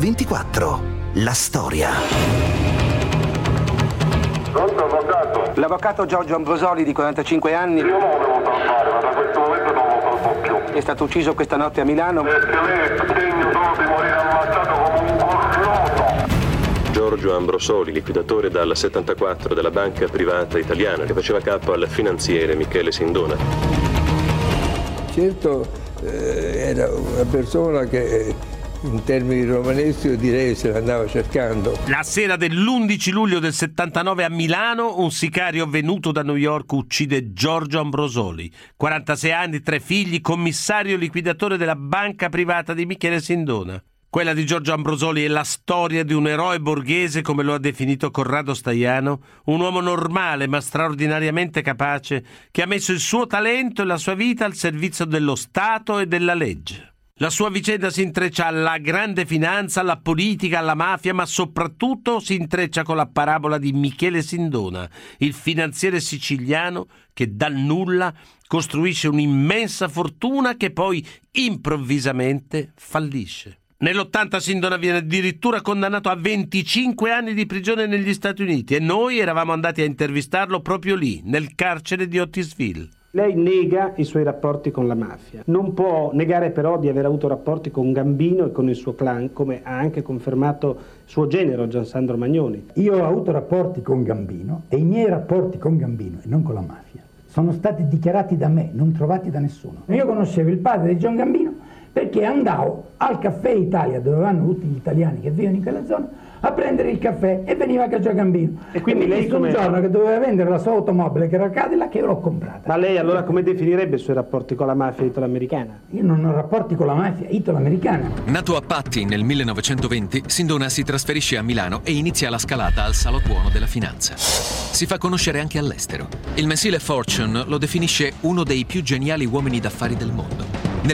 24. La storia. Pronto, avvocato? L'avvocato Giorgio Ambrosoli, di 45 anni. Io non volevo salvare, ma da questo momento non lo salvo più. È stato ucciso questa notte a Milano. Perché lei è degno solo di morire ammazzato come un cornuto. Giorgio Ambrosoli, liquidatore dal 74 della banca privata italiana, che faceva capo al finanziere Michele Sindona. Certo, era una persona che in termini romaneschi io direi se l'andava cercando. La sera dell'11 luglio del 79 a Milano, un sicario venuto da New York uccide Giorgio Ambrosoli, 46 anni, 3 figli, commissario liquidatore della banca privata di Michele Sindona. Quella di Giorgio Ambrosoli è la storia di un eroe borghese, come lo ha definito Corrado Staiano, un uomo normale ma straordinariamente capace, che ha messo il suo talento e la sua vita al servizio dello Stato e della legge. La sua vicenda si intreccia alla grande finanza, alla politica, alla mafia, ma soprattutto si intreccia con la parabola di Michele Sindona, il finanziere siciliano che dal nulla costruisce un'immensa fortuna che poi improvvisamente fallisce. Nell'80 Sindona viene addirittura condannato a 25 anni di prigione negli Stati Uniti e noi eravamo andati a intervistarlo proprio lì, nel carcere di Otisville. Lei nega i suoi rapporti con la mafia. Non può negare però di aver avuto rapporti con Gambino e con il suo clan, come ha anche confermato suo genero Giansandro Magnoni. Io ho avuto rapporti con Gambino e i miei rapporti con Gambino e non con la mafia sono stati dichiarati da me, non trovati da nessuno. Io conoscevo il padre di John Gambino perché andavo al Caffè Italia, dove vanno tutti gli italiani che vivono in quella zona, a prendere il caffè e veniva Caccia Gambino. E quindi lei un giorno che doveva vendere la sua automobile, che era Cadillac, che io l'ho comprata. Ma lei allora come definirebbe i suoi rapporti con la mafia italo-americana? Io non ho rapporti con la mafia italo-americana. Nato a Patti nel 1920, Sindona si trasferisce a Milano e inizia la scalata al salottuono della finanza. Si fa conoscere anche all'estero. Il mensile Fortune lo definisce uno dei più geniali uomini d'affari del mondo. Nel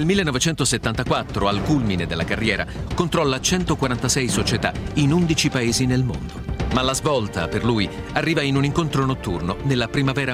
1974, al culmine della carriera, controlla 146 società in 11 paesi nel mondo. Ma la svolta, per lui, arriva in un incontro notturno nella primavera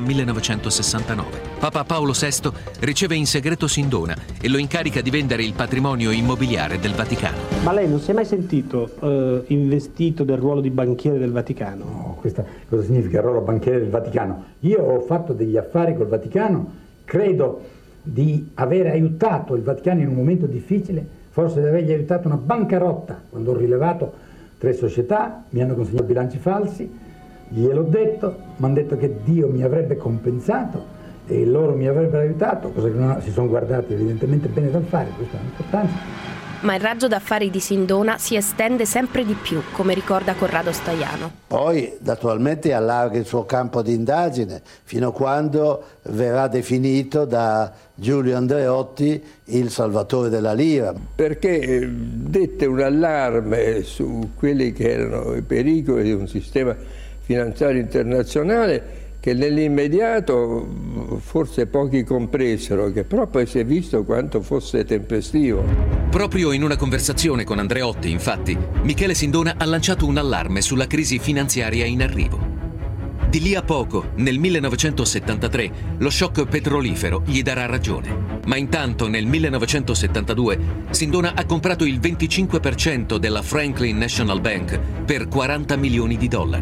1969. Papa Paolo VI riceve in segreto Sindona e lo incarica di vendere il patrimonio immobiliare del Vaticano. Ma lei non si è mai sentito investito del ruolo di banchiere del Vaticano? No, questo cosa significa il ruolo banchiere del Vaticano? Io ho fatto degli affari col Vaticano, credo di aver aiutato il Vaticano in un momento difficile, forse di avergli aiutato una bancarotta, quando ho rilevato 3 società, mi hanno consegnato bilanci falsi, gliel'ho detto, mi hanno detto che Dio mi avrebbe compensato e loro mi avrebbero aiutato, cosa che non si sono guardati evidentemente bene dal fare, questa è l'importanza. Ma il raggio d'affari di Sindona si estende sempre di più, come ricorda Corrado Staiano. Poi naturalmente allarga il suo campo di indagine fino a quando verrà definito da Giulio Andreotti il salvatore della lira. Perché dette un allarme su quelli che erano i pericoli di un sistema finanziario internazionale che nell'immediato forse pochi compresero, che però poi si è visto quanto fosse tempestivo. Proprio in una conversazione con Andreotti, infatti, Michele Sindona ha lanciato un allarme sulla crisi finanziaria in arrivo. Di lì a poco, nel 1973, lo shock petrolifero gli darà ragione. Ma intanto, nel 1972, Sindona ha comprato il 25% della Franklin National Bank per $40 milioni.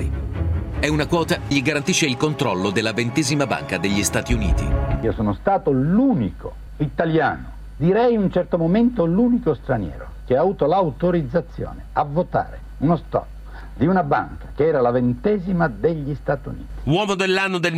È una quota che gli garantisce il controllo della 20ª banca degli Stati Uniti. Io sono stato l'unico italiano, direi in un certo momento l'unico straniero, che ha avuto l'autorizzazione a votare uno stock di una banca che era la 20ª degli Stati Uniti. Uomo dell'anno del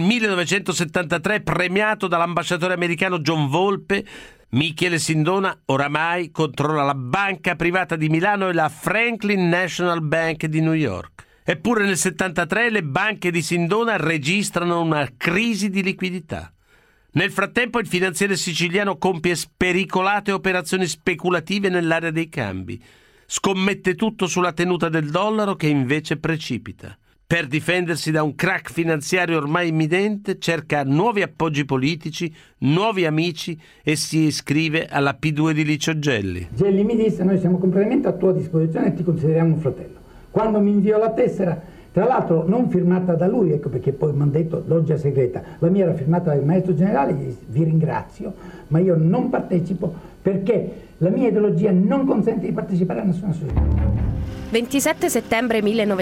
1973, premiato dall'ambasciatore americano John Volpe, Michele Sindona oramai controlla la banca privata di Milano e la Franklin National Bank di New York. Eppure nel 73 le banche di Sindona registrano una crisi di liquidità. Nel frattempo il finanziere siciliano compie spericolate operazioni speculative nell'area dei cambi. Scommette tutto sulla tenuta del dollaro che invece precipita. Per difendersi da un crack finanziario ormai imminente cerca nuovi appoggi politici, nuovi amici e si iscrive alla P2 di Licio Gelli. Gelli mi disse: noi siamo completamente a tua disposizione e ti consideriamo un fratello. Quando mi inviò la tessera, tra l'altro non firmata da lui, ecco perché poi mi hanno detto loggia segreta, la mia era firmata dal maestro generale, gli disse: vi ringrazio, ma io non partecipo perché la mia ideologia non consente di partecipare a nessuna società. 27 settembre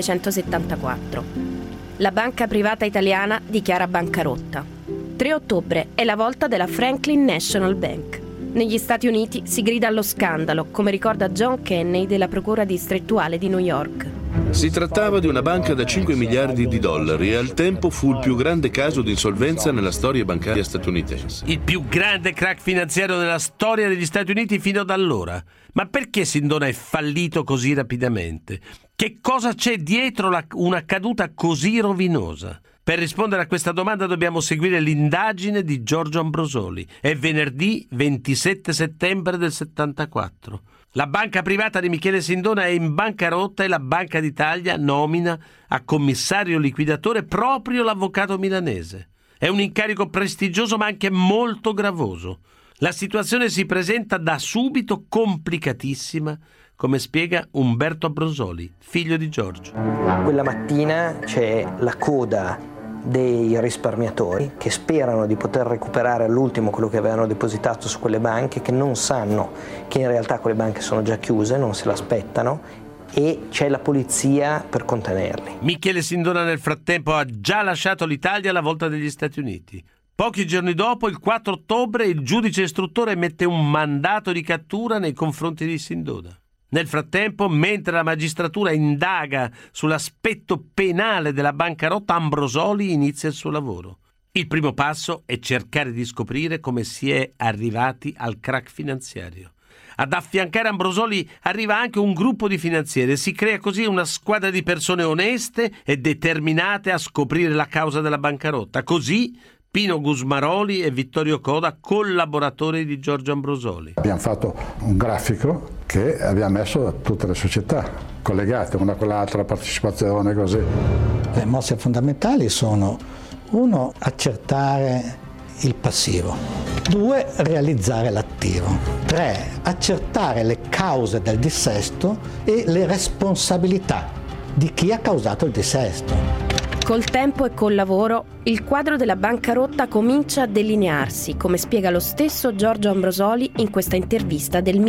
1974. La banca privata italiana dichiara bancarotta. 3 ottobre è la volta della Franklin National Bank. Negli Stati Uniti si grida allo scandalo, come ricorda John Kenney della Procura distrettuale di New York. Si trattava di una banca da 5 miliardi di dollari e al tempo fu il più grande caso di insolvenza nella storia bancaria statunitense. Il più grande crack finanziario nella storia degli Stati Uniti fino ad allora. Ma perché Sindona è fallito così rapidamente? Che cosa c'è dietro una caduta così rovinosa? Per rispondere a questa domanda dobbiamo seguire l'indagine di Giorgio Ambrosoli. È venerdì 27 settembre del 74. La banca privata di Michele Sindona è in bancarotta e la Banca d'Italia nomina a commissario liquidatore proprio l'avvocato milanese. È un incarico prestigioso ma anche molto gravoso. La situazione si presenta da subito complicatissima, come spiega Umberto Ambrosoli, figlio di Giorgio. Quella mattina c'è la coda dei risparmiatori che sperano di poter recuperare all'ultimo quello che avevano depositato su quelle banche, che non sanno che in realtà quelle banche sono già chiuse, non se l'aspettano, e c'è la polizia per contenerli. Michele Sindona nel frattempo ha già lasciato l'Italia alla volta degli Stati Uniti. Pochi giorni dopo, il 4 ottobre, il giudice istruttore emette un mandato di cattura nei confronti di Sindona. Nel frattempo, mentre la magistratura indaga sull'aspetto penale della bancarotta, Ambrosoli inizia il suo lavoro. Il primo passo è cercare di scoprire come si è arrivati al crack finanziario. Ad affiancare Ambrosoli arriva anche un gruppo di finanzieri e si crea così una squadra di persone oneste e determinate a scoprire la causa della bancarotta. Così Pino Gusmaroli e Vittorio Coda, collaboratori di Giorgio Ambrosoli. Abbiamo fatto un grafico che abbiamo messo a tutte le società collegate, una con l'altra, partecipazione, così. Le mosse fondamentali sono: 1, accertare il passivo; 2, realizzare l'attivo; 3, accertare le cause del dissesto e le responsabilità di chi ha causato il dissesto. Col tempo e col lavoro, il quadro della bancarotta comincia a delinearsi, come spiega lo stesso Giorgio Ambrosoli in questa intervista del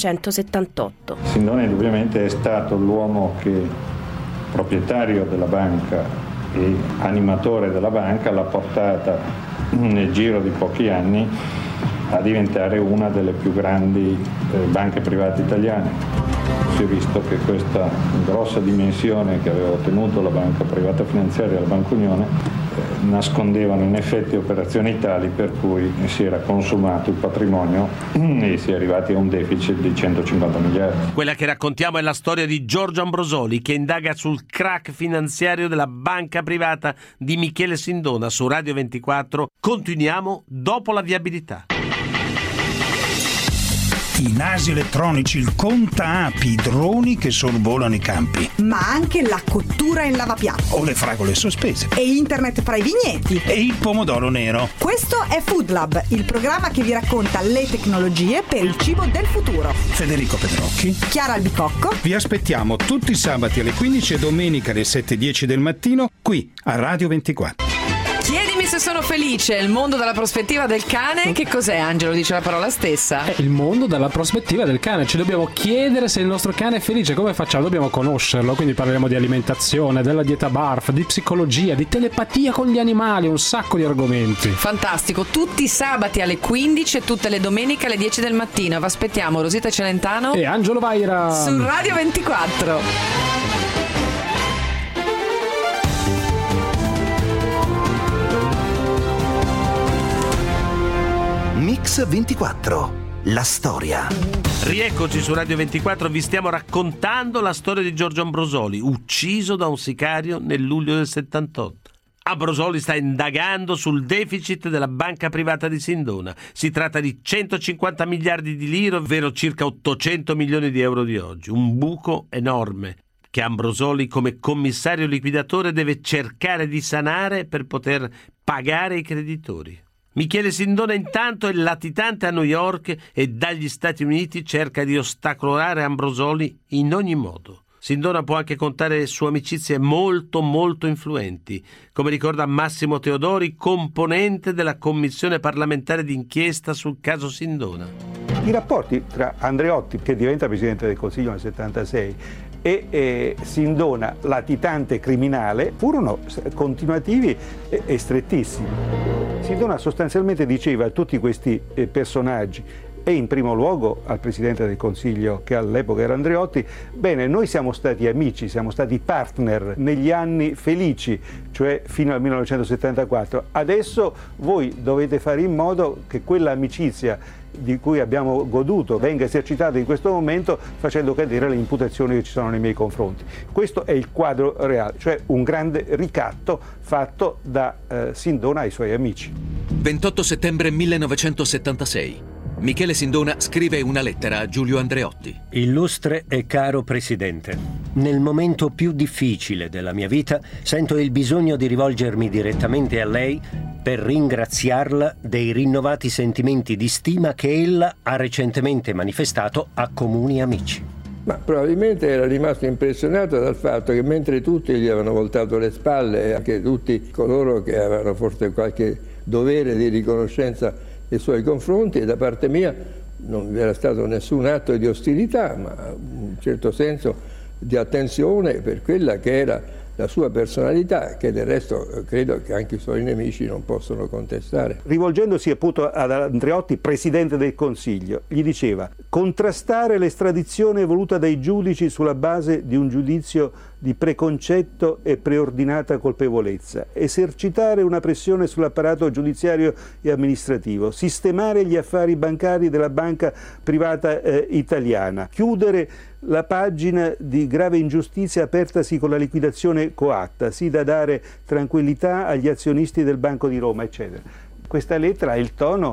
1978. Sindona indubbiamente è stato l'uomo che, proprietario della banca e animatore della banca, l'ha portata nel giro di pochi anni a diventare una delle più grandi banche private italiane. Si è visto che questa grossa dimensione che aveva ottenuto la banca privata finanziaria e la Banca Unione nascondevano in effetti operazioni tali per cui si era consumato il patrimonio e si è arrivati a un deficit di 150 miliardi. Quella che raccontiamo è la storia di Giorgio Ambrosoli, che indaga sul crack finanziario della banca privata di Michele Sindona su Radio 24. Continuiamo dopo la viabilità. I nasi elettronici, il contaapi, i droni che sorvolano i campi. Ma anche la cottura in lavapiatto. O le fragole sospese. E internet fra i vigneti. E il pomodoro nero. Questo è Food Lab, il programma che vi racconta le tecnologie per il cibo del futuro. Federico Pedrocchi. Chiara Albicocco. Vi aspettiamo tutti i sabati alle 15 e domenica alle 7:10 del mattino qui a Radio 24. Chiedimi se sono felice, il mondo dalla prospettiva del cane. Che cos'è, Angelo? Dice la parola stessa. È il mondo dalla prospettiva del cane. Ci dobbiamo chiedere se il nostro cane è felice. Come facciamo? Dobbiamo conoscerlo. Quindi parleremo di alimentazione, della dieta BARF, di psicologia, di telepatia con gli animali, un sacco di argomenti. Fantastico, tutti i sabati alle 15 e tutte le domeniche alle 10 del mattino. Vi aspettiamo, Rosita Celentano e Angelo Vaira su Radio 24. Mix 24, la storia. Rieccoci su Radio 24, vi stiamo raccontando la storia di Giorgio Ambrosoli, ucciso da un sicario nel luglio del 78. Ambrosoli sta indagando sul deficit della banca privata di Sindona. Si tratta di 150 miliardi di lire, ovvero circa 800 milioni di euro di oggi. Un buco enorme che Ambrosoli, come commissario liquidatore, deve cercare di sanare per poter pagare i creditori. Michele Sindona intanto è latitante a New York e dagli Stati Uniti cerca di ostacolare Ambrosoli in ogni modo. Sindona può anche contare su amicizie molto influenti, come ricorda Massimo Teodori, componente della commissione parlamentare d'inchiesta sul caso Sindona. I rapporti tra Andreotti, che diventa Presidente del Consiglio nel 76, e Sindona, latitante criminale, furono continuativi e strettissimi. Sindona sostanzialmente diceva a tutti questi personaggi, e in primo luogo al Presidente del Consiglio, che all'epoca era Andreotti: bene, noi siamo stati amici, siamo stati partner negli anni felici, cioè fino al 1974, adesso voi dovete fare in modo che quella amicizia di cui abbiamo goduto venga esercitata in questo momento, facendo cadere le imputazioni che ci sono nei miei confronti. Questo è il quadro reale, cioè un grande ricatto fatto da Sindona ai suoi amici. 28 settembre 1976. Michele Sindona scrive una lettera a Giulio Andreotti. Illustre e caro Presidente, nel momento più difficile della mia vita sento il bisogno di rivolgermi direttamente a lei per ringraziarla dei rinnovati sentimenti di stima che ella ha recentemente manifestato a comuni amici. Ma probabilmente era rimasto impressionato dal fatto che mentre tutti gli avevano voltato le spalle, anche tutti coloro che avevano forse qualche dovere di riconoscenza nei suoi confronti, e da parte mia non vi era stato nessun atto di ostilità, ma un certo senso di attenzione per quella che era la sua personalità, che del resto credo che anche i suoi nemici non possono contestare. Rivolgendosi appunto ad Andreotti, Presidente del Consiglio, gli diceva: contrastare l'estradizione voluta dai giudici sulla base di un giudizio di preconcetto e preordinata colpevolezza, esercitare una pressione sull'apparato giudiziario e amministrativo, sistemare gli affari bancari della banca privata italiana, chiudere la pagina di grave ingiustizia apertasi con la liquidazione coatta, sì da dare tranquillità agli azionisti del Banco di Roma, eccetera. Questa lettera ha il tono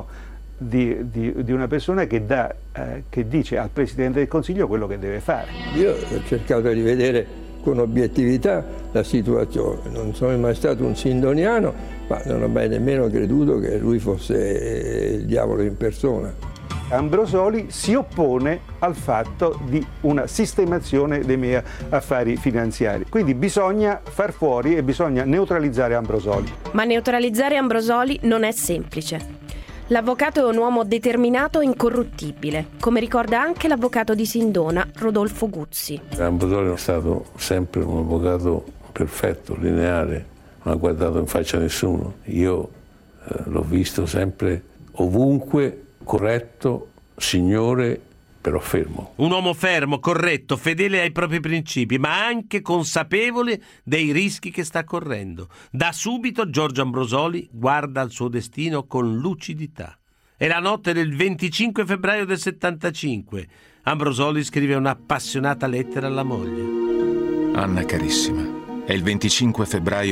di una persona che dice al Presidente del Consiglio quello che deve fare. Io ho cercato di vedere con obiettività la situazione, non sono mai stato un sindoniano, ma non ho mai nemmeno creduto che lui fosse il diavolo in persona. Ambrosoli si oppone al fatto di una sistemazione dei miei affari finanziari. Quindi bisogna far fuori e bisogna neutralizzare Ambrosoli. Ma neutralizzare Ambrosoli non è semplice. L'avvocato è un uomo determinato e incorruttibile, come ricorda anche l'avvocato di Sindona, Rodolfo Guzzi. Ambrosoli è stato sempre un avvocato perfetto, lineare, non ha guardato in faccia a nessuno. Io l'ho visto sempre ovunque, corretto, signore, però fermo. Un uomo fermo, corretto, fedele ai propri principi, ma anche consapevole dei rischi che sta correndo. Da subito Giorgio Ambrosoli guarda al suo destino con lucidità. È la notte del 25 febbraio del 75. Ambrosoli scrive un'appassionata lettera alla moglie. Anna carissima, è il 25 febbraio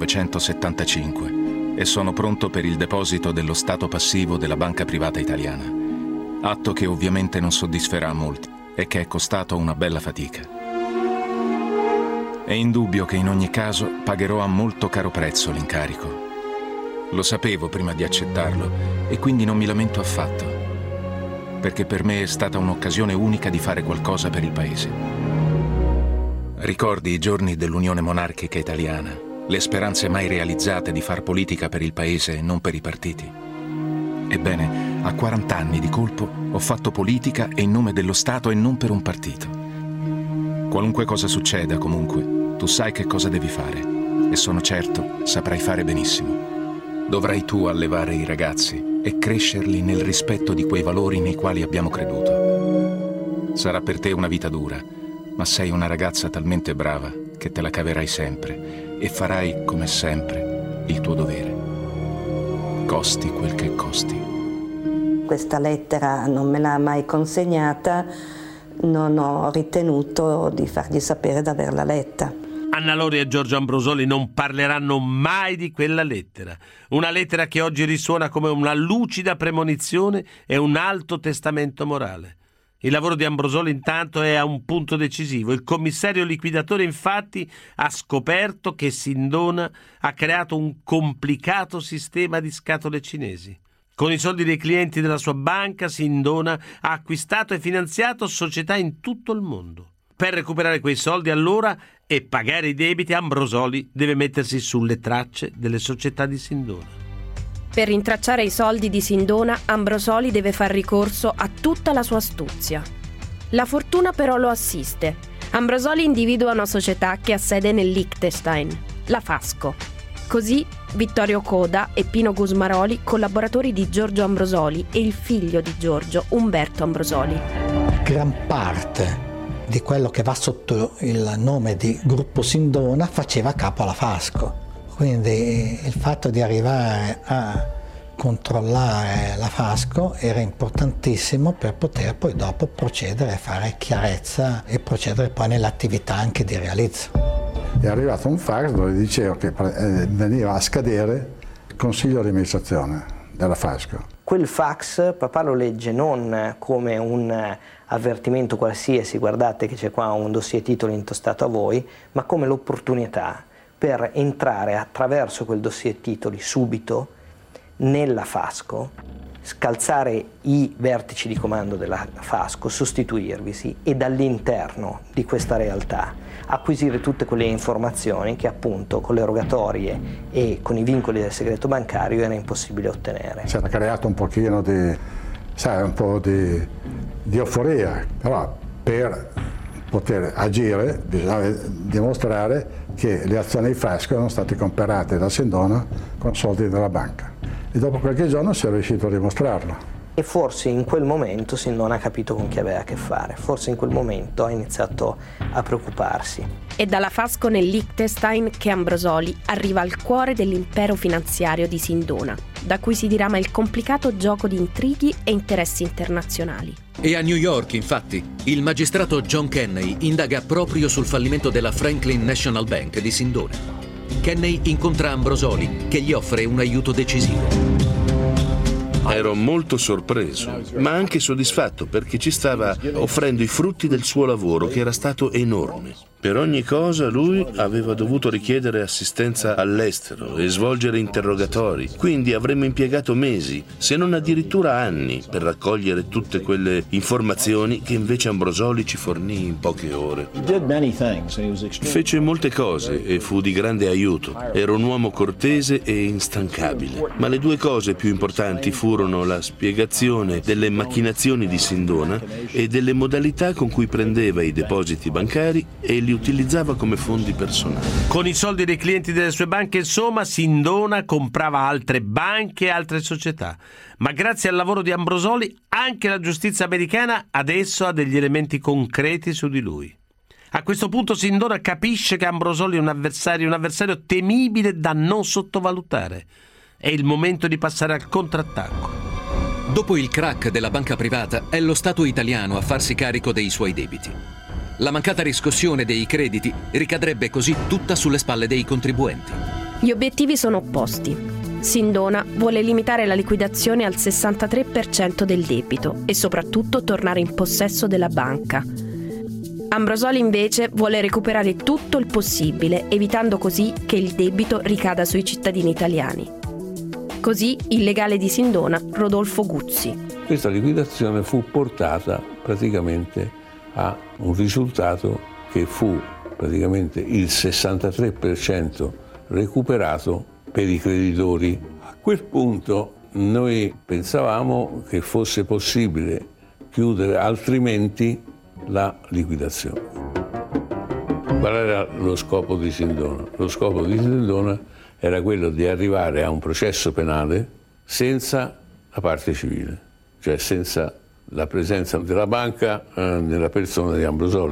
1975 e sono pronto per il deposito dello stato passivo della banca privata italiana. Atto che ovviamente non soddisferà molti e che è costato una bella fatica. È indubbio che in ogni caso pagherò a molto caro prezzo l'incarico. Lo sapevo prima di accettarlo e quindi non mi lamento affatto, perché per me è stata un'occasione unica di fare qualcosa per il Paese. Ricordi i giorni dell'Unione Monarchica Italiana, le speranze mai realizzate di far politica per il Paese e non per i partiti? Ebbene, a 40 anni di colpo ho fatto politica e in nome dello Stato e non per un partito. Qualunque cosa succeda, comunque, tu sai che cosa devi fare e sono certo saprai fare benissimo. Dovrai tu allevare i ragazzi e crescerli nel rispetto di quei valori nei quali abbiamo creduto. Sarà per te una vita dura, ma sei una ragazza talmente brava che te la caverai sempre e farai, come sempre, il tuo dovere. Costi quel che costi. Questa lettera non me l'ha mai consegnata, non ho ritenuto di fargli sapere di averla letta. Anna Lori e Giorgio Ambrosoli non parleranno mai di quella lettera. Una lettera che oggi risuona come una lucida premonizione e un alto testamento morale. Il lavoro di Ambrosoli intanto è a un punto decisivo. Il commissario liquidatore infatti ha scoperto che Sindona ha creato un complicato sistema di scatole cinesi. Con i soldi dei clienti della sua banca, Sindona ha acquistato e finanziato società in tutto il mondo. Per recuperare quei soldi allora e pagare i debiti, Ambrosoli deve mettersi sulle tracce delle società di Sindona. Per rintracciare i soldi di Sindona, Ambrosoli deve far ricorso a tutta la sua astuzia. La fortuna però lo assiste. Ambrosoli individua una società che ha sede nel Liechtenstein, la Fasco. Così Vittorio Coda e Pino Gusmaroli, collaboratori di Giorgio Ambrosoli, e il figlio di Giorgio, Umberto Ambrosoli. Gran parte di quello che va sotto il nome di Gruppo Sindona faceva capo alla Fasco. Quindi il fatto di arrivare a controllare la Fasco era importantissimo per poter poi dopo procedere a fare chiarezza e procedere poi nell'attività anche di realizzo. È arrivato un fax dove diceva che veniva a scadere il consiglio di amministrazione della Fasco. Quel fax papà lo legge non come un avvertimento qualsiasi, guardate che c'è qua un dossier titoli intostato a voi, ma come l'opportunità per entrare attraverso quel dossier titoli subito nella Fasco, scalzare i vertici di comando della Fasco, sostituirvisi e dall'interno di questa realtà acquisire tutte quelle informazioni che appunto con le rogatorie e con i vincoli del segreto bancario era impossibile ottenere. Si era creato un pochino di, un po' di euforia, però per poter agire bisognava dimostrare che le azioni di Fasco erano state comprate da Sindona con soldi della banca. E dopo qualche giorno si è riuscito a dimostrarlo. E forse in quel momento Sindona ha capito con chi aveva a che fare, forse in quel momento ha iniziato a preoccuparsi. È dalla Fasco nel Liechtenstein che Ambrosoli arriva al cuore dell'impero finanziario di Sindona, da cui si dirama il complicato gioco di intrighi e interessi internazionali. E a New York, infatti, il magistrato John Kenney indaga proprio sul fallimento della Franklin National Bank di Sindona. Kenney incontra Ambrosoli, che gli offre un aiuto decisivo. Ero molto sorpreso, ma anche soddisfatto perché ci stava offrendo i frutti del suo lavoro, che era stato enorme. Per ogni cosa lui aveva dovuto richiedere assistenza all'estero e svolgere interrogatori, quindi avremmo impiegato mesi, se non addirittura anni, per raccogliere tutte quelle informazioni che invece Ambrosoli ci fornì in poche ore. Fece molte cose e fu di grande aiuto. Era un uomo cortese e instancabile, ma le due cose più importanti furono la spiegazione delle macchinazioni di Sindona e delle modalità con cui prendeva i depositi bancari e li utilizzava come fondi personali. Con i soldi dei clienti delle sue banche, insomma, Sindona comprava altre banche e altre società. Ma grazie al lavoro di Ambrosoli, anche la giustizia americana adesso ha degli elementi concreti su di lui. A questo punto Sindona capisce che Ambrosoli è un avversario temibile da non sottovalutare. È il momento di passare al contrattacco. Dopo il crack della banca privata, è lo Stato italiano a farsi carico dei suoi debiti. La mancata riscossione dei crediti ricadrebbe così tutta sulle spalle dei contribuenti. Gli obiettivi sono opposti. Sindona vuole limitare la liquidazione al 63% del debito e soprattutto tornare in possesso della banca. Ambrosoli invece vuole recuperare tutto il possibile, evitando così che il debito ricada sui cittadini italiani. Così il legale di Sindona, Rodolfo Guzzi. Questa liquidazione fu portata praticamente a un risultato che fu praticamente il 63% recuperato per i creditori. A quel punto noi pensavamo che fosse possibile chiudere altrimenti la liquidazione. Qual era lo scopo di Sindona? Lo scopo di Sindona era quello di arrivare a un processo penale senza la parte civile, cioè senza la presenza della banca nella persona di Ambrosoli.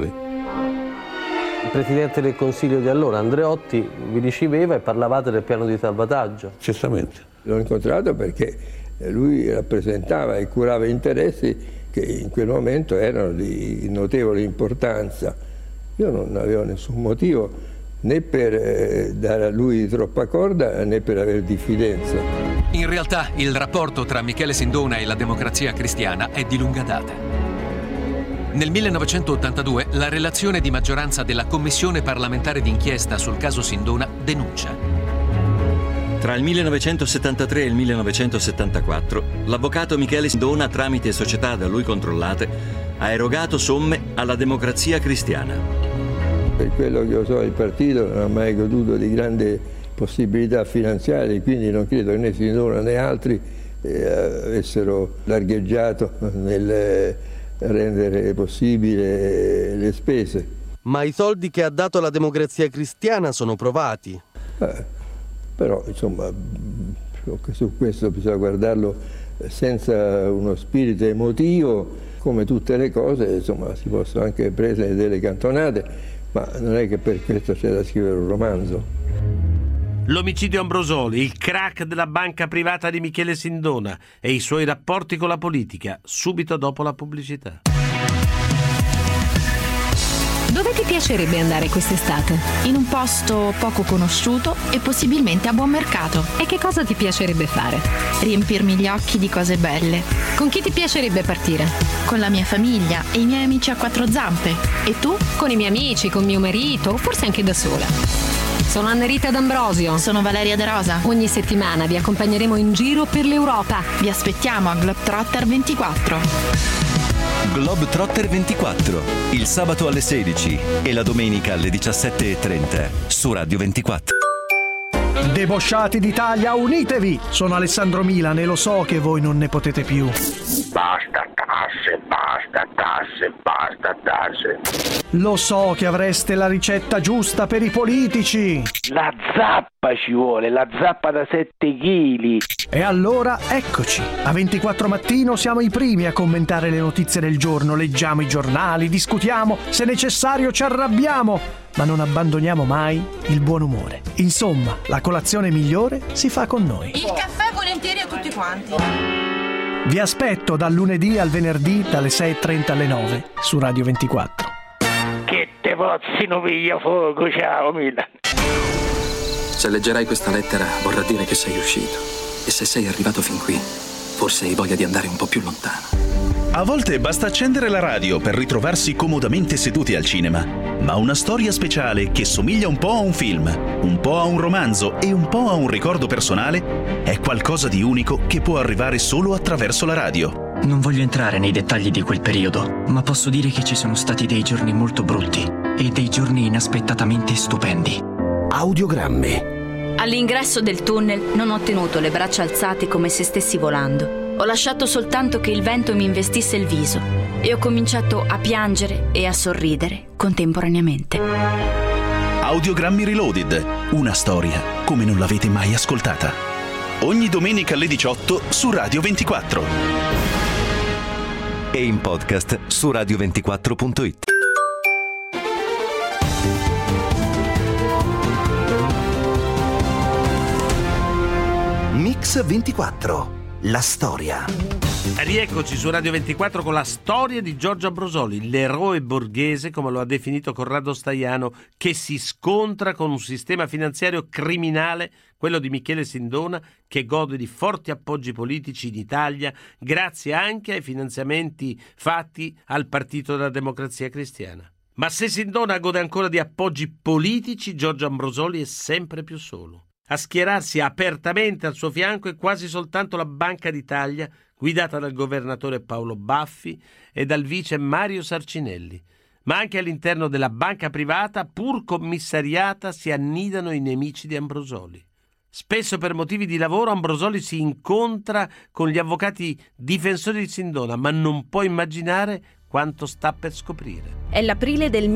Il Presidente del Consiglio di allora, Andreotti, vi riceveva e parlavate del piano di salvataggio? Certamente. L'ho incontrato perché lui rappresentava e curava interessi che in quel momento erano di notevole importanza. Io non avevo nessun motivo né per dare a lui troppa corda né per avere diffidenza. In realtà il rapporto tra Michele Sindona e la Democrazia Cristiana è di lunga data. Nel 1982 la relazione di maggioranza della Commissione parlamentare d'inchiesta sul caso Sindona denuncia. Tra il 1973 e il 1974 l'avvocato Michele Sindona, tramite società da lui controllate, ha erogato somme alla Democrazia Cristiana. Per quello che io so, il partito non ha mai goduto di grandi possibilità finanziarie, quindi non credo che né Sindona né altri avessero largheggiato nel rendere possibile le spese. Ma i soldi che ha dato la Democrazia Cristiana sono provati. Però, insomma, su questo bisogna guardarlo senza uno spirito emotivo. Come tutte le cose, insomma, si possono anche prendere delle cantonate, ma non è che per questo c'è da scrivere un romanzo. L'omicidio Ambrosoli, il crack della banca privata di Michele Sindona e i suoi rapporti con la politica, subito dopo la pubblicità. Dove ti piacerebbe andare quest'estate? In un posto poco conosciuto e possibilmente a buon mercato. E che cosa ti piacerebbe fare? Riempirmi gli occhi di cose belle. Con chi ti piacerebbe partire? Con la mia famiglia e i miei amici a quattro zampe. E tu? Con i miei amici, con mio marito o forse anche da sola. Sono Annerita D'Ambrosio. Sono Valeria De Rosa. Ogni settimana vi accompagneremo in giro per l'Europa. Vi aspettiamo a Globetrotter 24. Globetrotter 24, il sabato alle 16 e la domenica alle 17:30 su Radio 24. Debosciati d'Italia, unitevi! Sono Alessandro Milan e lo so che voi non ne potete più. Basta tasse, basta tasse, basta tasse. Lo so che avreste la ricetta giusta per i politici. La zappa ci vuole, la zappa da 7 kg. E allora eccoci. A 24 Mattino siamo i primi a commentare le notizie del giorno, leggiamo i giornali, discutiamo, se necessario ci arrabbiamo, ma non abbandoniamo mai il buon umore. Insomma, la colazione migliore si fa con noi. Il caffè volentieri a tutti quanti. Vi aspetto dal lunedì al venerdì dalle 6:30 alle 9 su Radio 24. Che te pozzino piglia fuoco, ciao Milan. Se leggerai questa lettera vorrà dire che sei uscito. E se sei arrivato fin qui, forse hai voglia di andare un po' più lontano. A volte basta accendere la radio per ritrovarsi comodamente seduti al cinema. Ma una storia speciale che somiglia un po' a un film, un po' a un romanzo e un po' a un ricordo personale è qualcosa di unico che può arrivare solo attraverso la radio. Non voglio entrare nei dettagli di quel periodo, ma posso dire che ci sono stati dei giorni molto brutti e dei giorni inaspettatamente stupendi. Audiogrammi. All'ingresso del tunnel non ho tenuto le braccia alzate come se stessi volando. Ho lasciato soltanto che il vento mi investisse il viso e ho cominciato a piangere e a sorridere contemporaneamente. Audiogrammi Reloaded, una storia come non l'avete mai ascoltata. Ogni domenica alle 18 su Radio 24. E in podcast su radio24.it. Mix 24. La storia. Rieccoci su Radio 24 con la storia di Giorgio Ambrosoli, l'eroe borghese, come lo ha definito Corrado Staiano, che si scontra con un sistema finanziario criminale, quello di Michele Sindona, che gode di forti appoggi politici in Italia, grazie anche ai finanziamenti fatti al Partito della Democrazia Cristiana. Ma se Sindona gode ancora di appoggi politici, Giorgio Ambrosoli è sempre più solo. A schierarsi apertamente al suo fianco è quasi soltanto la Banca d'Italia, guidata dal governatore Paolo Baffi e dal vice Mario Sarcinelli. Ma anche all'interno della banca privata, pur commissariata, si annidano i nemici di Ambrosoli. Spesso per motivi di lavoro Ambrosoli si incontra con gli avvocati difensori di Sindona, ma non può immaginare quanto sta per scoprire. È l'aprile del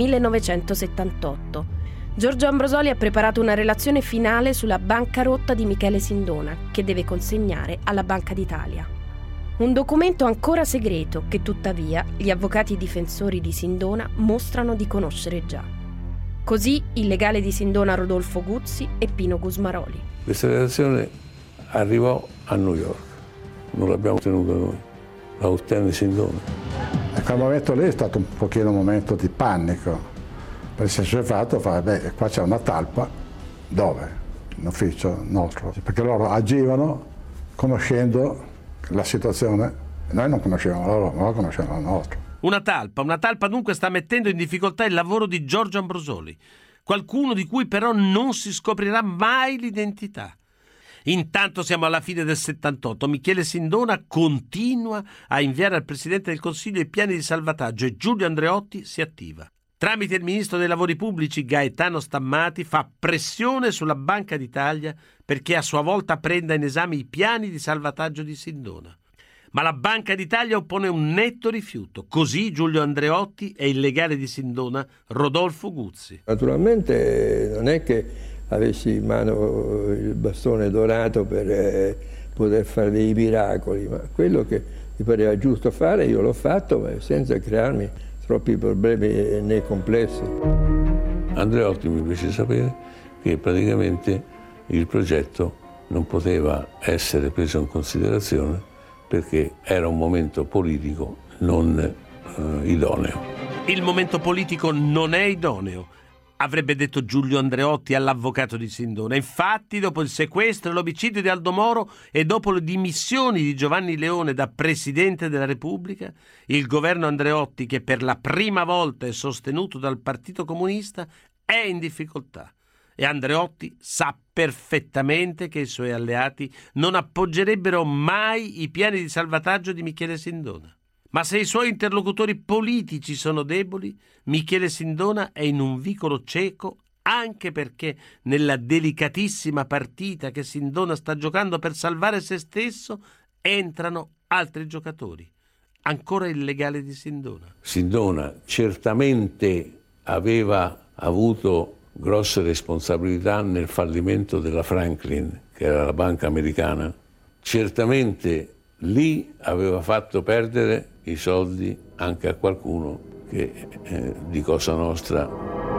1978. Giorgio Ambrosoli ha preparato una relazione finale sulla bancarotta di Michele Sindona, che deve consegnare alla Banca d'Italia. Un documento ancora segreto che tuttavia gli avvocati difensori di Sindona mostrano di conoscere già. Così il legale di Sindona Rodolfo Guzzi e Pino Gusmaroli. Questa relazione arrivò a New York, non l'abbiamo tenuta noi, la ottenne Sindona. E quel momento lì è stato un pochino un momento di panico. Per essere fatto, qua c'è una talpa, dove? In ufficio nostro, perché loro agivano conoscendo la situazione, noi non conoscevamo la loro, ma loro conoscevano la nostra. Una talpa dunque sta mettendo in difficoltà il lavoro di Giorgio Ambrosoli, qualcuno di cui però non si scoprirà mai l'identità. Intanto siamo alla fine del 78, Michele Sindona continua a inviare al Presidente del Consiglio i piani di salvataggio e Giulio Andreotti si attiva. Tramite il ministro dei lavori pubblici Gaetano Stammati fa pressione sulla Banca d'Italia perché a sua volta prenda in esame i piani di salvataggio di Sindona. Ma la Banca d'Italia oppone un netto rifiuto. Così Giulio Andreotti e il legale di Sindona, Rodolfo Guzzi. Naturalmente non è che avessi in mano il bastone dorato per poter fare dei miracoli, ma quello che mi pareva giusto fare io l'ho fatto, ma senza crearmi troppi problemi né complessi. Andreotti mi fece sapere che praticamente il progetto non poteva essere preso in considerazione perché era un momento politico non idoneo. Il momento politico non è idoneo, avrebbe detto Giulio Andreotti all'avvocato di Sindona. Infatti, dopo il sequestro e l'omicidio di Aldo Moro e dopo le dimissioni di Giovanni Leone da Presidente della Repubblica, il governo Andreotti, che per la prima volta è sostenuto dal Partito Comunista, è in difficoltà. E Andreotti sa perfettamente che i suoi alleati non appoggerebbero mai i piani di salvataggio di Michele Sindona. Ma se i suoi interlocutori politici sono deboli, Michele Sindona è in un vicolo cieco, anche perché nella delicatissima partita che Sindona sta giocando per salvare se stesso entrano altri giocatori. Ancora il legale di Sindona. Sindona certamente aveva avuto grosse responsabilità nel fallimento della Franklin, che era la banca americana. Certamente lì aveva fatto perdere i soldi anche a qualcuno che di Cosa Nostra.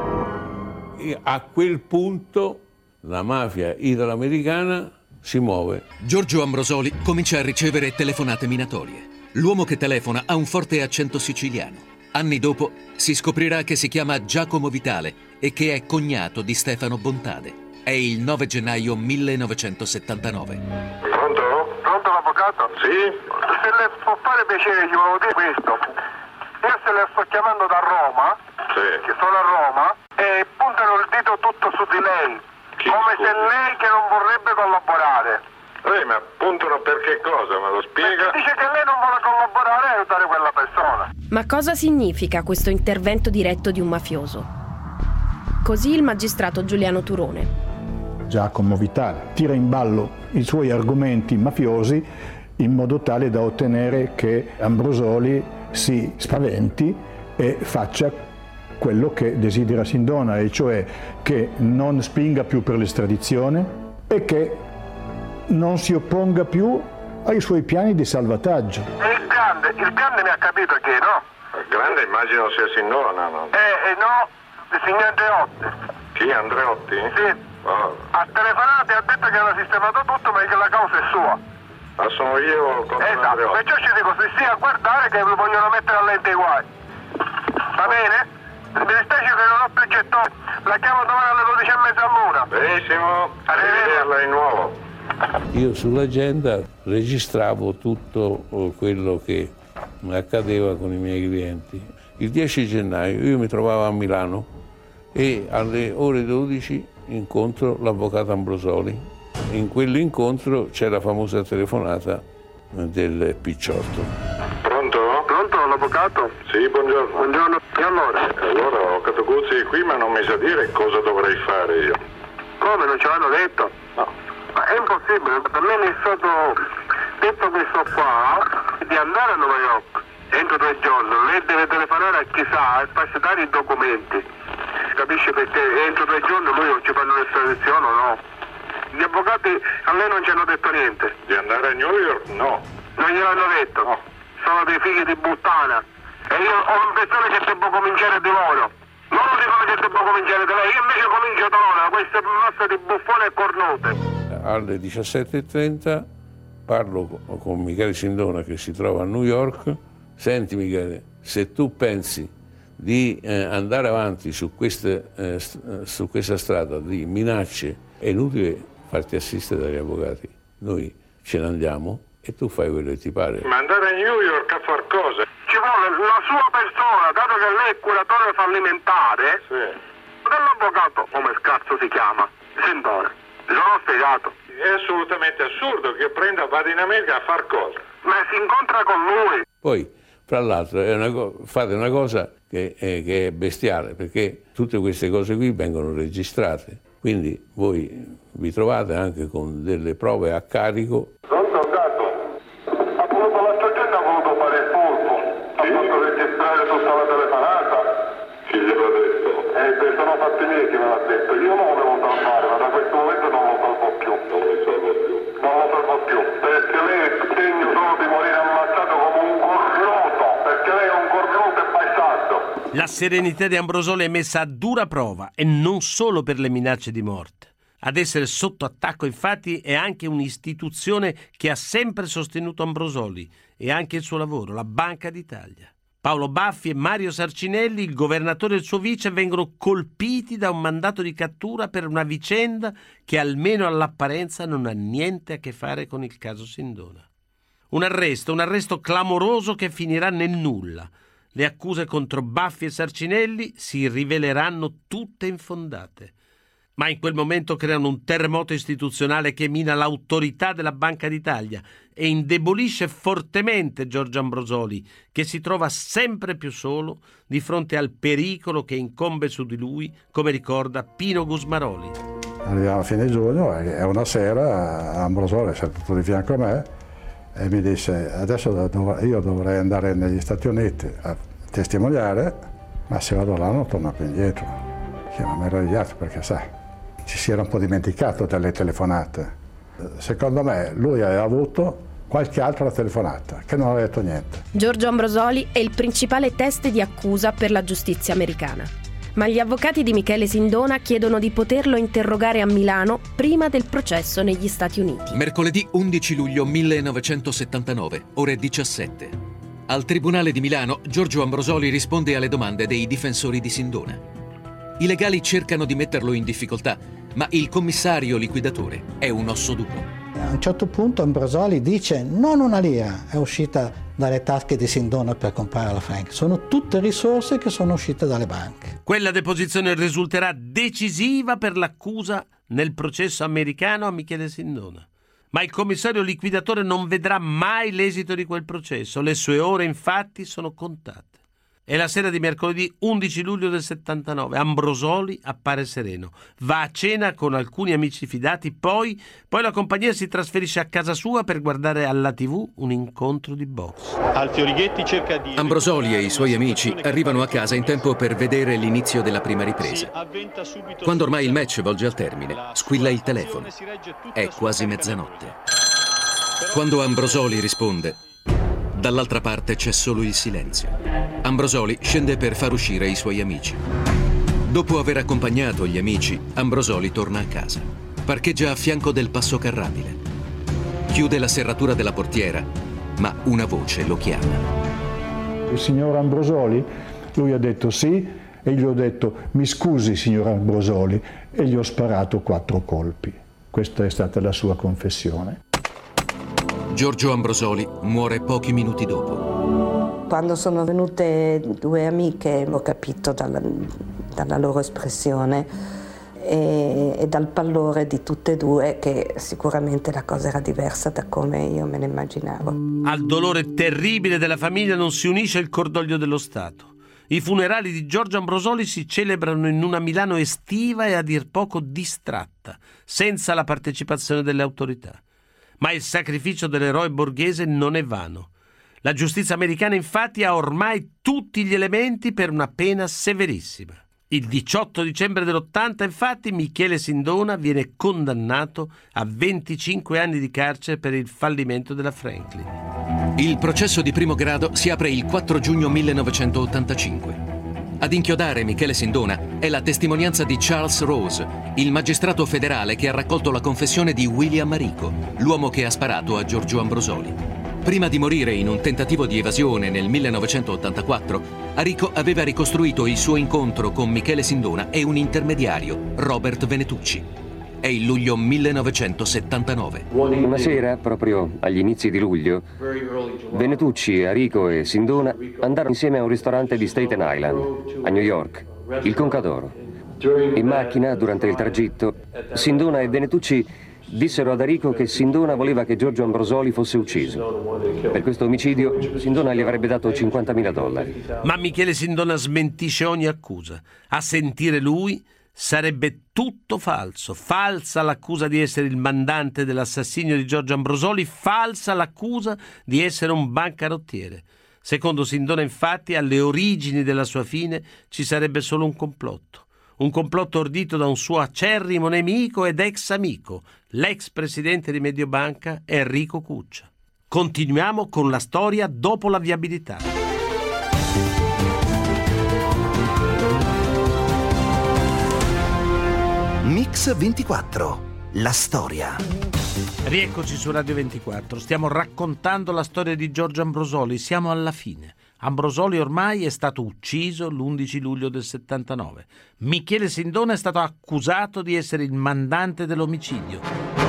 E a quel punto la mafia italo-americana si muove. Giorgio Ambrosoli comincia a ricevere telefonate minatorie. L'uomo che telefona ha un forte accento siciliano. Anni dopo si scoprirà che si chiama Giacomo Vitale e che è cognato di Stefano Bontade. È il 9 gennaio 1979. Pronto? Pronto l'avvocato? Sì? Se le può fare piacere, gli volevo dire questo. Io se le sto chiamando da Roma, che sono a Roma, e puntano il dito tutto su di lei, come se lei che non vorrebbe collaborare. Ma puntano per che cosa? Me lo spiega? Perché dice che lei non vuole collaborare e aiutare quella persona. Ma cosa significa questo intervento diretto di un mafioso? Così il magistrato Giuliano Turone. Giacomo Vitale tira in ballo i suoi argomenti mafiosi in modo tale da ottenere che Ambrosoli si spaventi e faccia quello che desidera Sindona, e cioè che non spinga più per l'estradizione e che non si opponga più ai suoi piani di salvataggio. E il grande mi ha capito che no? Il grande immagino sia Sindona, no? No, il signor Andreotti. Chi, Andreotti? Sì. Oh. Ha telefonato e ha detto che aveva sistemato tutto, ma che la causa è sua. Ma sono io contro Andreotti. Perciò ci dico, se sì a guardare che lo vogliono mettere a lente i guai. Va bene? Mi dispiace che non ho più gettoni. La chiamo domani alle 12:30 all'una. Benissimo. Arrivederla di nuovo. Io sull'agenda registravo tutto quello che accadeva con i miei clienti. Il 10 gennaio io mi trovavo a Milano e alle ore 12 incontro l'avvocato Ambrosoli. In quell'incontro c'è la famosa telefonata del Picciotto. Pronto? Pronto, l'avvocato? Sì, buongiorno. Buongiorno. E allora? Allora, avvocato Guzzi qui, ma non mi sa dire cosa dovrei fare io. Come, non ce l'hanno detto? No. Ma è impossibile, per me mi è stato detto questo qua di andare a New York entro 3 giorni. Lei deve telefonare a chissà e farsi dare i documenti. Capisce, perché entro 3 giorni lui non ci fanno l'estradizione o no? Gli avvocati a lei non ci hanno detto niente. Di andare a New York? No. Non gliel'hanno detto? No. Sono dei figli di puttana. E io ho l'impressione che devo cominciare di loro. Loro dicono che devo cominciare da lei, io invece comincio da loro, da queste masse di buffone e cornute. Alle 17:30 parlo con Michele Sindona che si trova a New York. Senti Michele, se tu pensi di andare avanti su questa strada di minacce, è inutile farti assistere dagli avvocati. Noi ce ne andiamo e tu fai quello che ti pare. Ma andare a New York a far cosa? Ci vuole la sua persona, dato che lei è curatore fallimentare, dell'avvocato, come cazzo si chiama? Sindona. Mi sono spiegato. È assolutamente assurdo che vada in America a far cosa? Ma si incontra con lui. Poi, fra l'altro, fate una cosa che è bestiale, perché tutte queste cose qui vengono registrate. Quindi voi vi trovate anche con delle prove a carico. Pronto, avvocato? Ha voluto La serenità di Ambrosoli è messa a dura prova e non solo per le minacce di morte. Ad essere sotto attacco, infatti, è anche un'istituzione che ha sempre sostenuto Ambrosoli e anche il suo lavoro, la Banca d'Italia. Paolo Baffi e Mario Sarcinelli, il governatore e il suo vice, vengono colpiti da un mandato di cattura per una vicenda che almeno all'apparenza non ha niente a che fare con il caso Sindona. Un arresto clamoroso che finirà nel nulla. Le accuse contro Baffi e Sarcinelli si riveleranno tutte infondate. Ma in quel momento creano un terremoto istituzionale che mina l'autorità della Banca d'Italia e indebolisce fortemente Giorgio Ambrosoli, che si trova sempre più solo di fronte al pericolo che incombe su di lui, come ricorda Pino Gusmaroli. Arriviamo a fine giugno e una sera Ambrosoli è seduto di fianco a me e mi disse: adesso io dovrei andare negli Stati Uniti a testimoniare, ma se vado là non torno più indietro. Che mi ha meravigliato perché sai, ci si era un po' dimenticato delle telefonate. Secondo me lui aveva avuto qualche altra telefonata che non aveva detto niente. Giorgio Ambrosoli è il principale test di accusa per la giustizia americana. Ma gli avvocati di Michele Sindona chiedono di poterlo interrogare a Milano prima del processo negli Stati Uniti. Mercoledì 11 luglio 1979, ore 17. Al Tribunale di Milano, Giorgio Ambrosoli risponde alle domande dei difensori di Sindona. I legali cercano di metterlo in difficoltà, ma il commissario liquidatore è un osso duro. A un certo punto Ambrosoli dice: non una lira è uscita dalle tasche di Sindona per comprare la Frank, sono tutte risorse che sono uscite dalle banche. Quella deposizione risulterà decisiva per l'accusa nel processo americano a Michele Sindona. Ma il commissario liquidatore non vedrà mai l'esito di quel processo, le sue ore infatti sono contate. È la sera di mercoledì 11 luglio del 79. Ambrosoli appare sereno. Va a cena con alcuni amici fidati, poi la compagnia si trasferisce a casa sua per guardare alla TV un incontro di box. Ambrosoli e i suoi amici arrivano a casa in tempo per vedere l'inizio della prima ripresa. Quando ormai il match volge al termine, squilla il telefono. È quasi mezzanotte. Quando Ambrosoli risponde, dall'altra parte c'è solo il silenzio. Ambrosoli scende per far uscire i suoi amici. Dopo aver accompagnato gli amici, Ambrosoli torna a casa. Parcheggia a fianco del passo carrabile. Chiude la serratura della portiera, ma una voce lo chiama. Il signor Ambrosoli? Lui ha detto sì e gli ho detto: mi scusi signor Ambrosoli, e gli ho sparato 4 colpi. Questa è stata la sua confessione. Giorgio Ambrosoli muore pochi minuti dopo. Quando sono venute 2 amiche ho capito dalla loro espressione e dal pallore di tutte e 2 che sicuramente la cosa era diversa da come io me ne immaginavo. Al dolore terribile della famiglia non si unisce il cordoglio dello Stato. I funerali di Giorgio Ambrosoli si celebrano in una Milano estiva e a dir poco distratta, senza la partecipazione delle autorità. Ma il sacrificio dell'eroe borghese non è vano. La giustizia americana infatti ha ormai tutti gli elementi per una pena severissima. Il 18 dicembre dell'80 infatti Michele Sindona viene condannato a 25 anni di carcere per il fallimento della Franklin. Il processo di primo grado si apre il 4 giugno 1985. Ad inchiodare Michele Sindona è la testimonianza di Charles Rose, il magistrato federale che ha raccolto la confessione di William Arico, l'uomo che ha sparato a Giorgio Ambrosoli. Prima di morire in un tentativo di evasione nel 1984, Arico aveva ricostruito il suo incontro con Michele Sindona e un intermediario, Robert Venetucci. È il luglio 1979. Una sera, proprio agli inizi di luglio, Venetucci, Arico e Sindona andarono insieme a un ristorante di Staten Island, a New York, il Concadoro. In macchina, durante il tragitto, Sindona e Venetucci dissero ad Arico che Sindona voleva che Giorgio Ambrosoli fosse ucciso. Per questo omicidio Sindona gli avrebbe dato $50.000. Ma Michele Sindona smentisce ogni accusa. A sentire lui sarebbe tutto falso. Falsa l'accusa di essere il mandante dell'assassinio di Giorgio Ambrosoli, falsa l'accusa di essere un bancarottiere. Secondo Sindona, infatti, alle origini della sua fine ci sarebbe solo un complotto. Un complotto ordito da un suo acerrimo nemico ed ex amico, l'ex presidente di Mediobanca Enrico Cuccia. Continuiamo con la storia dopo la viabilità. Mix 24. La storia. Rieccoci su Radio 24. Stiamo raccontando la storia di Giorgio Ambrosoli. Siamo alla fine. Ambrosoli ormai è stato ucciso l'11 luglio del 79. Michele Sindona è stato accusato di essere il mandante dell'omicidio.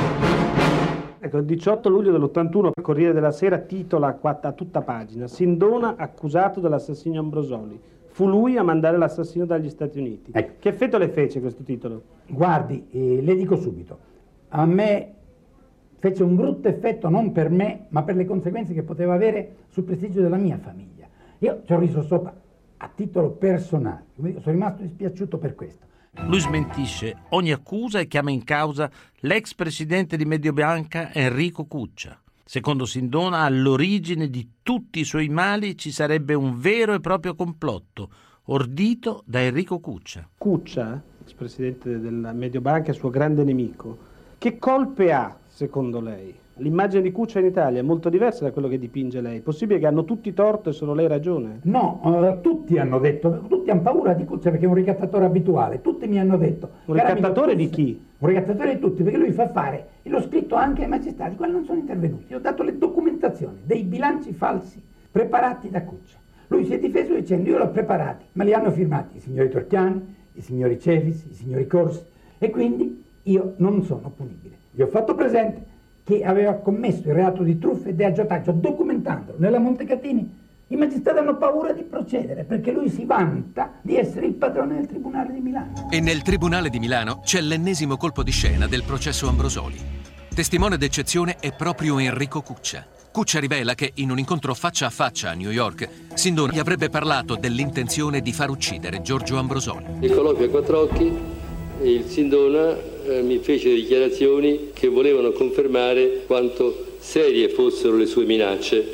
Ecco, il 18 luglio dell'81 il Corriere della Sera titola a tutta pagina: Sindona accusato dell'assassinio Ambrosoli. Fu lui a mandare l'assassino dagli Stati Uniti. Ecco. Che effetto le fece questo titolo? Guardi, le dico subito, a me fece un brutto effetto, non per me, ma per le conseguenze che poteva avere sul prestigio della mia famiglia. Io ci ho riso sopra a titolo personale, sono rimasto dispiaciuto per questo. Lui smentisce ogni accusa e chiama in causa l'ex presidente di Mediobanca Enrico Cuccia. Secondo Sindona, all'origine di tutti i suoi mali ci sarebbe un vero e proprio complotto, ordito da Enrico Cuccia. Cuccia, ex presidente della Mediobanca, è suo grande nemico. Che colpe ha, secondo lei? L'immagine di Cuccia in Italia è molto diversa da quello che dipinge lei. Possibile che hanno tutti torto e solo lei ragione? No, tutti hanno detto, tutti hanno paura di Cuccia perché è un ricattatore abituale. Tutti mi hanno detto. Un ricattatore di chi? Un ricattatore di tutti, perché lui fa fare, e l'ho scritto anche ai magistrati, quelli non sono intervenuti. Io ho dato le documentazioni dei bilanci falsi preparati da Cuccia. Lui si è difeso dicendo: io l'ho preparati, ma li hanno firmati i signori Torchiani, i signori Cevis, i signori Corsi, e quindi io non sono punibile. Gli ho fatto presente che aveva commesso il reato di truffa e di aggiotaggio, documentandolo nella Montecatini. I magistrati hanno paura di procedere perché lui si vanta di essere il padrone del Tribunale di Milano. E nel Tribunale di Milano c'è l'ennesimo colpo di scena del processo Ambrosoli. Testimone d'eccezione è proprio Enrico Cuccia. Cuccia rivela che in un incontro faccia a faccia a New York, Sindona gli avrebbe parlato dell'intenzione di far uccidere Giorgio Ambrosoli. Nel colloquio a quattro occhi, il Sindona mi fece dichiarazioni che volevano confermare quanto serie fossero le sue minacce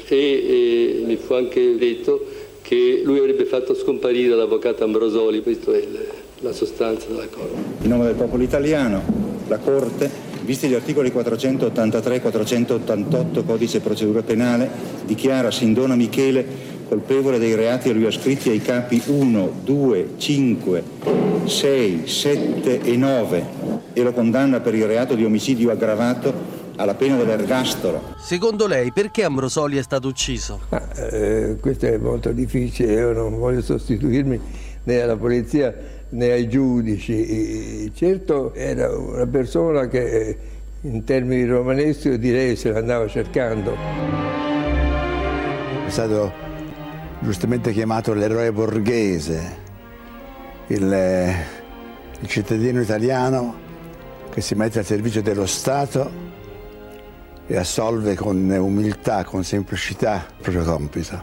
e mi fu anche detto che lui avrebbe fatto scomparire l'avvocato Ambrosoli. Questa è la sostanza della cosa. In nome del popolo italiano, la Corte, visti gli articoli 483 e 488 Codice Procedura Penale, dichiara Sindona Michele colpevole dei reati a lui ascritti ai capi 1, 2, 5, 6, 7 e 9 e lo condanna per il reato di omicidio aggravato alla pena dell'ergastolo. Secondo lei perché Ambrosoli è stato ucciso? Questo è molto difficile, io non voglio sostituirmi né alla polizia né ai giudici. Certo era una persona che in termini romaneschi io direi se l'andava cercando. È stato giustamente chiamato l'eroe borghese, il cittadino italiano che si mette al servizio dello Stato e assolve con umiltà, con semplicità il proprio compito.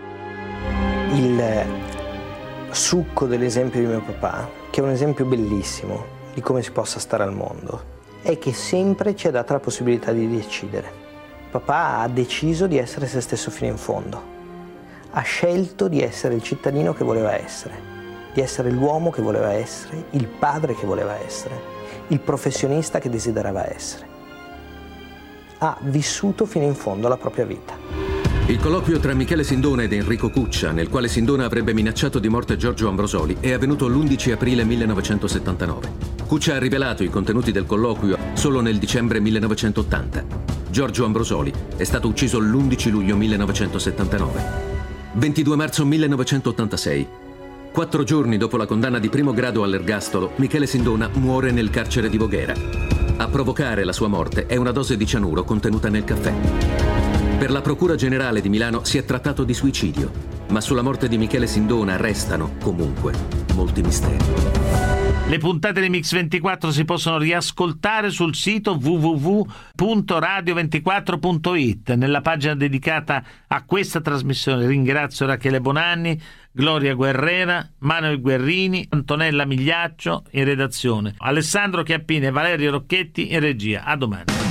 Il succo dell'esempio di mio papà, che è un esempio bellissimo di come si possa stare al mondo, è che sempre ci è data la possibilità di decidere. Papà ha deciso di essere se stesso fino in fondo. Ha scelto di essere il cittadino che voleva essere, di essere l'uomo che voleva essere, il padre che voleva essere, il professionista che desiderava essere. Ha vissuto fino in fondo la propria vita. Il colloquio tra Michele Sindona ed Enrico Cuccia, nel quale Sindona avrebbe minacciato di morte Giorgio Ambrosoli, è avvenuto l'11 aprile 1979. Cuccia ha rivelato i contenuti del colloquio solo nel dicembre 1980. Giorgio Ambrosoli è stato ucciso l'11 luglio 1979. 22 marzo 1986. 4 giorni dopo la condanna di primo grado all'ergastolo, Michele Sindona muore nel carcere di Voghera. A provocare la sua morte è una dose di cianuro contenuta nel caffè. Per la Procura Generale di Milano si è trattato di suicidio, ma sulla morte di Michele Sindona restano, comunque, molti misteri. Le puntate di Mix 24 si possono riascoltare sul sito www.radio24.it. Nella pagina dedicata a questa trasmissione ringrazio Rachele Bonanni, Gloria Guerrera, Manuel Guerrini, Antonella Migliaccio in redazione, Alessandro Chiappini e Valerio Rocchetti in regia. A domani.